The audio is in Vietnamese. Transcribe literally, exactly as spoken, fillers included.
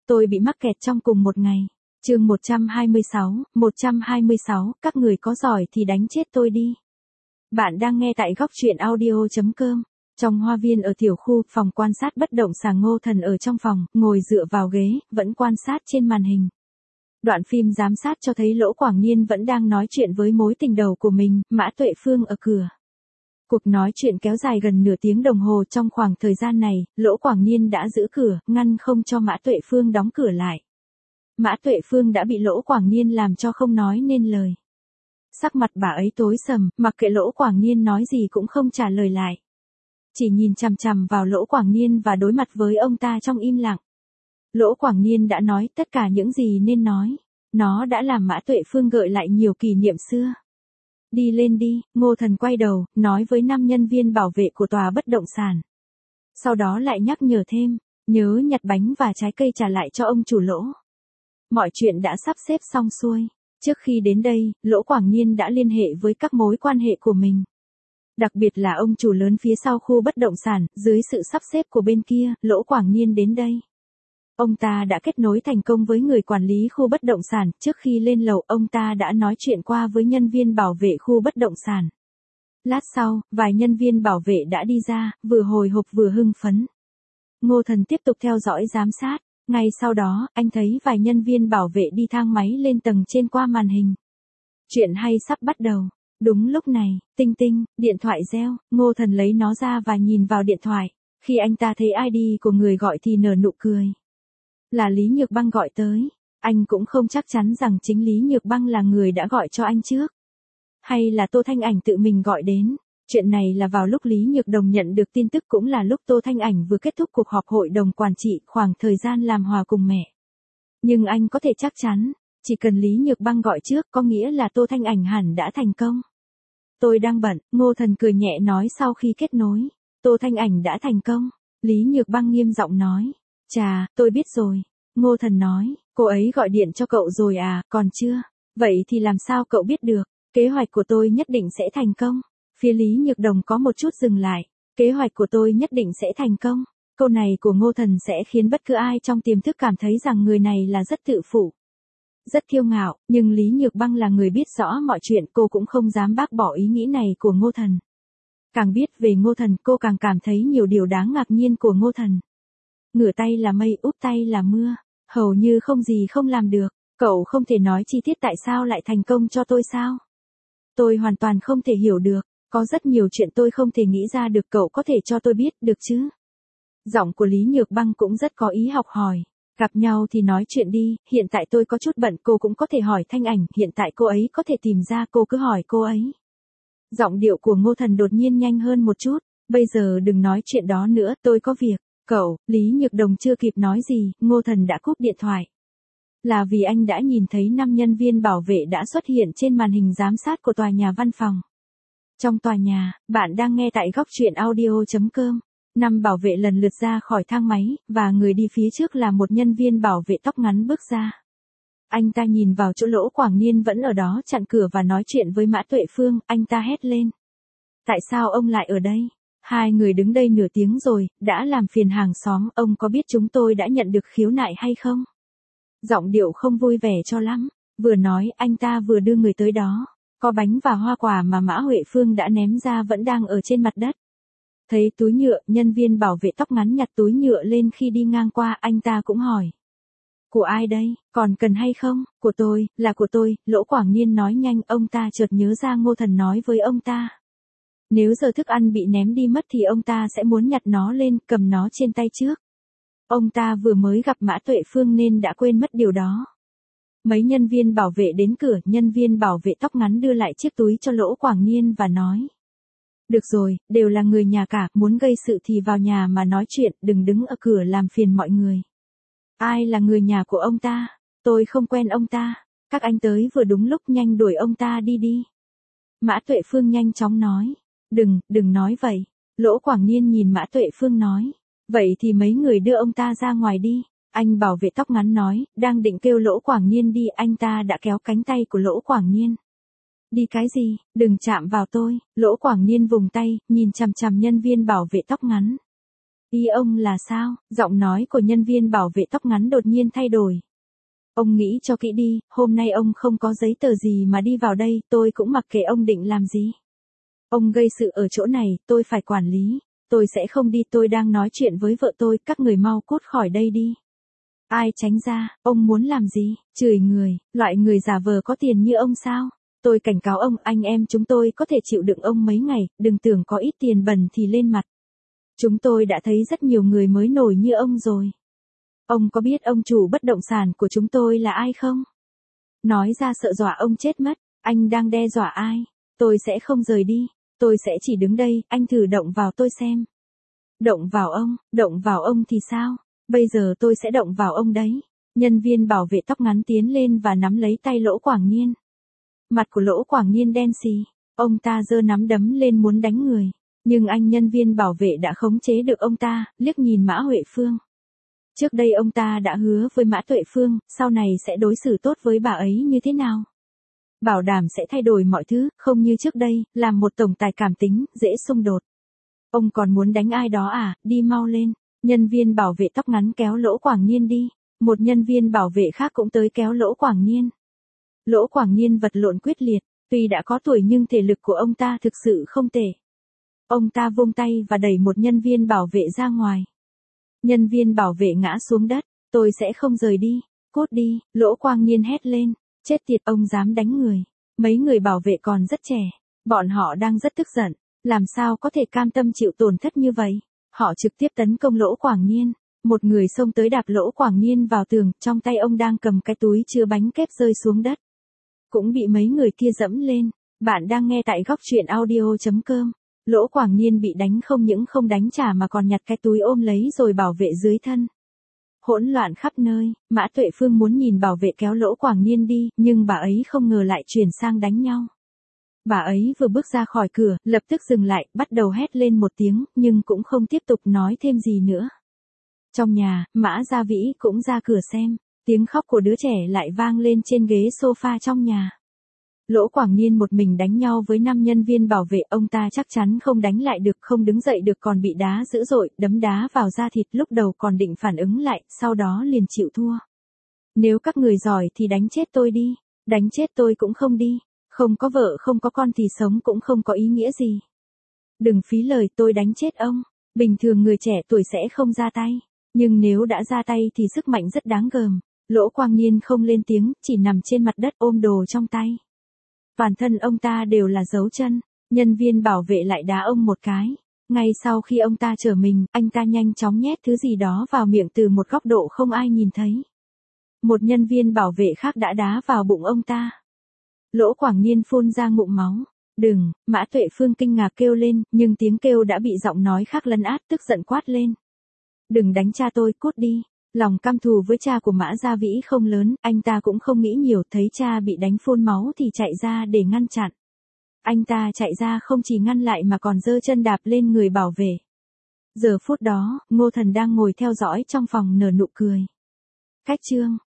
tôi bị mắc kẹt trong cùng một ngày. Chương một trăm hai mươi sáu, một trăm hai mươi sáu, các người có giỏi thì đánh chết tôi đi. Bạn đang nghe tại góc truyện audio chấm com. Trong hoa viên ở tiểu khu, phòng quan sát bất động sản Ngô Thần ở trong phòng, ngồi dựa vào ghế, vẫn quan sát trên màn hình. Đoạn phim giám sát cho thấy Lỗ Quảng Niên vẫn đang nói chuyện với mối tình đầu của mình, Mã Tuệ Phương ở cửa. Cuộc nói chuyện kéo dài gần nửa tiếng đồng hồ. Trong khoảng thời gian này, Lỗ Quảng Niên đã giữ cửa, ngăn không cho Mã Tuệ Phương đóng cửa lại. Mã Tuệ Phương đã bị Lỗ Quảng Niên làm cho không nói nên lời. Sắc mặt bà ấy tối sầm, mặc kệ Lỗ Quảng Niên nói gì cũng không trả lời lại. Chỉ nhìn chằm chằm vào Lỗ Quảng Niên và đối mặt với ông ta trong im lặng. Lỗ Quảng Niên đã nói tất cả những gì nên nói. Nó đã làm Mã Tuệ Phương gợi lại nhiều kỷ niệm xưa. Đi lên đi, Ngô Thần quay đầu, nói với năm nhân viên bảo vệ của tòa bất động sản. Sau đó lại nhắc nhở thêm, nhớ nhặt bánh và trái cây trả lại cho ông chủ Lỗ. Mọi chuyện đã sắp xếp xong xuôi. Trước khi đến đây, Lỗ Quảng Niên đã liên hệ với các mối quan hệ của mình. Đặc biệt là ông chủ lớn phía sau khu bất động sản, dưới sự sắp xếp của bên kia, Lỗ Quảng Niên đến đây. Ông ta đã kết nối thành công với người quản lý khu bất động sản. Trước khi lên lầu, ông ta đã nói chuyện qua với nhân viên bảo vệ khu bất động sản. Lát sau, vài nhân viên bảo vệ đã đi ra, vừa hồi hộp vừa hưng phấn. Ngô Thần tiếp tục theo dõi giám sát. Ngay sau đó, anh thấy vài nhân viên bảo vệ đi thang máy lên tầng trên qua màn hình. Chuyện hay sắp bắt đầu. Đúng lúc này, tinh tinh, điện thoại reo, Ngô Thần lấy nó ra và nhìn vào điện thoại. Khi anh ta thấy i đê của người gọi thì nở nụ cười. Là Lý Nhược Băng gọi tới. Anh cũng không chắc chắn rằng chính Lý Nhược Băng là người đã gọi cho anh trước. Hay là Tô Thanh Ảnh tự mình gọi đến. Chuyện này là vào lúc Lý Nhược Đồng nhận được tin tức, cũng là lúc Tô Thanh Ảnh vừa kết thúc cuộc họp hội đồng quản trị, khoảng thời gian làm hòa cùng mẹ. Nhưng anh có thể chắc chắn, chỉ cần Lý Nhược Băng gọi trước có nghĩa là Tô Thanh Ảnh hẳn đã thành công. Tôi đang bận, Ngô Thần cười nhẹ nói sau khi kết nối. Tô Thanh Ảnh đã thành công. Lý Nhược Băng nghiêm giọng nói. Chà, tôi biết rồi. Ngô Thần nói, cô ấy gọi điện cho cậu rồi à, còn chưa? Vậy thì làm sao cậu biết được? Kế hoạch của tôi nhất định sẽ thành công. Phía Lý Nhược Đồng có một chút dừng lại. Kế hoạch của tôi nhất định sẽ thành công. Câu này của Ngô Thần sẽ khiến bất cứ ai trong tiềm thức cảm thấy rằng người này là rất tự phụ, rất kiêu ngạo, nhưng Lý Nhược Băng là người biết rõ mọi chuyện, cô cũng không dám bác bỏ ý nghĩ này của Ngô Thần. Càng biết về Ngô Thần, cô càng cảm thấy nhiều điều đáng ngạc nhiên của Ngô Thần. Ngửa tay là mây, úp tay là mưa, hầu như không gì không làm được. Cậu không thể nói chi tiết tại sao lại thành công cho tôi sao? Tôi hoàn toàn không thể hiểu được. Có rất nhiều chuyện tôi không thể nghĩ ra được, cậu có thể cho tôi biết được chứ? Giọng của Lý Nhược Băng cũng rất có ý học hỏi. Gặp nhau thì nói chuyện đi, hiện tại tôi có chút bận, cô cũng có thể hỏi Thanh Ảnh, hiện tại cô ấy có thể tìm ra, cô cứ hỏi cô ấy. Giọng điệu của Ngô Thần đột nhiên nhanh hơn một chút. Bây giờ đừng nói chuyện đó nữa, tôi có việc. Cậu, Lý Nhược Đồng chưa kịp nói gì, Ngô Thần đã cúp điện thoại. Là vì anh đã nhìn thấy năm nhân viên bảo vệ đã xuất hiện trên màn hình giám sát của tòa nhà văn phòng. Trong tòa nhà, bạn đang nghe tại góc truyện audio chấm com. Năm bảo vệ lần lượt ra khỏi thang máy, và người đi phía trước là một nhân viên bảo vệ tóc ngắn bước ra. Anh ta nhìn vào chỗ Lỗ Quảng Niên vẫn ở đó chặn cửa và nói chuyện với Mã Tuệ Phương, anh ta hét lên. Tại sao ông lại ở đây? Hai người đứng đây nửa tiếng rồi, đã làm phiền hàng xóm, ông có biết chúng tôi đã nhận được khiếu nại hay không? Giọng điệu không vui vẻ cho lắm. Vừa nói, anh ta vừa đưa người tới đó. Có bánh và hoa quả mà Mã Huệ Phương đã ném ra vẫn đang ở trên mặt đất. Thấy túi nhựa, nhân viên bảo vệ tóc ngắn nhặt túi nhựa lên khi đi ngang qua, anh ta cũng hỏi. Của ai đây, còn cần hay không? Của tôi, là của tôi, Lỗ Quảng Niên nói nhanh, ông ta chợt nhớ ra Ngô Thần nói với ông ta. Nếu giờ thức ăn bị ném đi mất thì ông ta sẽ muốn nhặt nó lên, cầm nó trên tay trước. Ông ta vừa mới gặp Mã Tuệ Phương nên đã quên mất điều đó. Mấy nhân viên bảo vệ đến cửa, nhân viên bảo vệ tóc ngắn đưa lại chiếc túi cho Lỗ Quảng Niên và nói. Được rồi, đều là người nhà cả, muốn gây sự thì vào nhà mà nói chuyện, đừng đứng ở cửa làm phiền mọi người. Ai là người nhà của ông ta? Tôi không quen ông ta. Các anh tới vừa đúng lúc, nhanh đuổi ông ta đi đi. Mã Tuệ Phương nhanh chóng nói. Đừng, đừng nói vậy. Lỗ Quảng Niên nhìn Mã Tuệ Phương nói. Vậy thì mấy người đưa ông ta ra ngoài đi. Anh bảo vệ tóc ngắn nói, đang định kêu Lỗ Quảng Niên đi, anh ta đã kéo cánh tay của Lỗ Quảng Niên. Đi cái gì, đừng chạm vào tôi. Lỗ Quảng Niên vùng tay, nhìn chằm chằm nhân viên bảo vệ tóc ngắn. Ý ông là sao? Giọng nói của nhân viên bảo vệ tóc ngắn đột nhiên thay đổi. Ông nghĩ cho kỹ đi, hôm nay ông không có giấy tờ gì mà đi vào đây, tôi cũng mặc kệ ông định làm gì. Ông gây sự ở chỗ này, tôi phải quản lý. Tôi sẽ không đi, tôi đang nói chuyện với vợ tôi, các người mau cút khỏi đây đi. Ai tránh ra, ông muốn làm gì? Chửi người, loại người giả vờ có tiền như ông sao? Tôi cảnh cáo ông, anh em chúng tôi có thể chịu đựng ông mấy ngày, đừng tưởng có ít tiền bẩn thì lên mặt. Chúng tôi đã thấy rất nhiều người mới nổi như ông rồi. Ông có biết ông chủ bất động sản của chúng tôi là ai không? Nói ra sợ dọa ông chết mất, anh đang đe dọa ai? Tôi sẽ không rời đi, tôi sẽ chỉ đứng đây, anh thử động vào tôi xem. Động vào ông, động vào ông thì sao? Bây giờ tôi sẽ động vào ông đấy. Nhân viên bảo vệ tóc ngắn tiến lên và nắm lấy tay Lỗ Quảng Nhiên. Mặt của Lỗ Quảng Nhiên đen xì, ông ta giơ nắm đấm lên muốn đánh người. Nhưng anh nhân viên bảo vệ đã khống chế được ông ta, liếc nhìn Mã Huệ Phương. Trước đây ông ta đã hứa với Mã Tuệ Phương, sau này sẽ đối xử tốt với bà ấy như thế nào? Bảo đảm sẽ thay đổi mọi thứ, không như trước đây, làm một tổng tài cảm tính, dễ xung đột. Ông còn muốn đánh ai đó à, đi mau lên. Nhân viên bảo vệ tóc ngắn kéo Lỗ Quảng Nhiên đi. Một nhân viên bảo vệ khác cũng tới kéo Lỗ Quảng Nhiên. Lỗ Quảng Nhiên vật lộn quyết liệt, tuy đã có tuổi nhưng thể lực của ông ta thực sự không tệ. Ông ta vung tay và đẩy một nhân viên bảo vệ ra ngoài. Nhân viên bảo vệ ngã xuống đất, tôi sẽ không rời đi, cút đi, Lỗ Quảng Nhiên hét lên, chết tiệt ông dám đánh người. Mấy người bảo vệ còn rất trẻ, bọn họ đang rất tức giận, làm sao có thể cam tâm chịu tổn thất như vậy. Họ trực tiếp tấn công Lỗ Quảng Nhiên, một người xông tới đạp Lỗ Quảng Nhiên vào tường, trong tay ông đang cầm cái túi chứa bánh kép rơi xuống đất. Cũng bị mấy người kia dẫm lên. Bạn đang nghe tại góc truyện audio chấm com. Lỗ Quảng Nhiên bị đánh không những không đánh trả mà còn nhặt cái túi ôm lấy rồi bảo vệ dưới thân. Hỗn loạn khắp nơi, Mã Tuệ Phương muốn nhìn bảo vệ kéo Lỗ Quảng Nhiên đi, nhưng bà ấy không ngờ lại chuyển sang đánh nhau. Bà ấy vừa bước ra khỏi cửa, lập tức dừng lại, bắt đầu hét lên một tiếng, nhưng cũng không tiếp tục nói thêm gì nữa. Trong nhà, Mã Gia Vĩ cũng ra cửa xem, tiếng khóc của đứa trẻ lại vang lên trên ghế sofa trong nhà. Lỗ Quảng Nhiên một mình đánh nhau với năm nhân viên bảo vệ, ông ta chắc chắn không đánh lại được, không đứng dậy được, còn bị đá dữ dội, đấm đá vào da thịt, lúc đầu còn định phản ứng lại, sau đó liền chịu thua. Nếu các người giỏi thì đánh chết tôi đi, đánh chết tôi cũng không đi, không có vợ không có con thì sống cũng không có ý nghĩa gì. Đừng phí lời, tôi đánh chết ông. Bình thường người trẻ tuổi sẽ không ra tay, nhưng nếu đã ra tay thì sức mạnh rất đáng gờm. Lỗ Quảng Nhiên không lên tiếng, chỉ nằm trên mặt đất ôm đồ trong tay. Toàn thân ông ta đều là dấu chân, nhân viên bảo vệ lại đá ông một cái. Ngay sau khi ông ta trở mình, anh ta nhanh chóng nhét thứ gì đó vào miệng từ một góc độ không ai nhìn thấy. Một nhân viên bảo vệ khác đã đá vào bụng ông ta. Lỗ Quảng Nhiên phun ra ngụm máu. Đừng, Mã Tuệ Phương kinh ngạc kêu lên, nhưng tiếng kêu đã bị giọng nói khác lấn át, tức giận quát lên. Đừng đánh cha tôi, cút đi. Lòng căm thù với cha của Mã Gia Vĩ không lớn, anh ta cũng không nghĩ nhiều, thấy cha bị đánh phun máu thì chạy ra để ngăn chặn. Anh ta chạy ra không chỉ ngăn lại mà còn giơ chân đạp lên người bảo vệ. Giờ phút đó, Ngô Thần đang ngồi theo dõi trong phòng nở nụ cười. Cách chương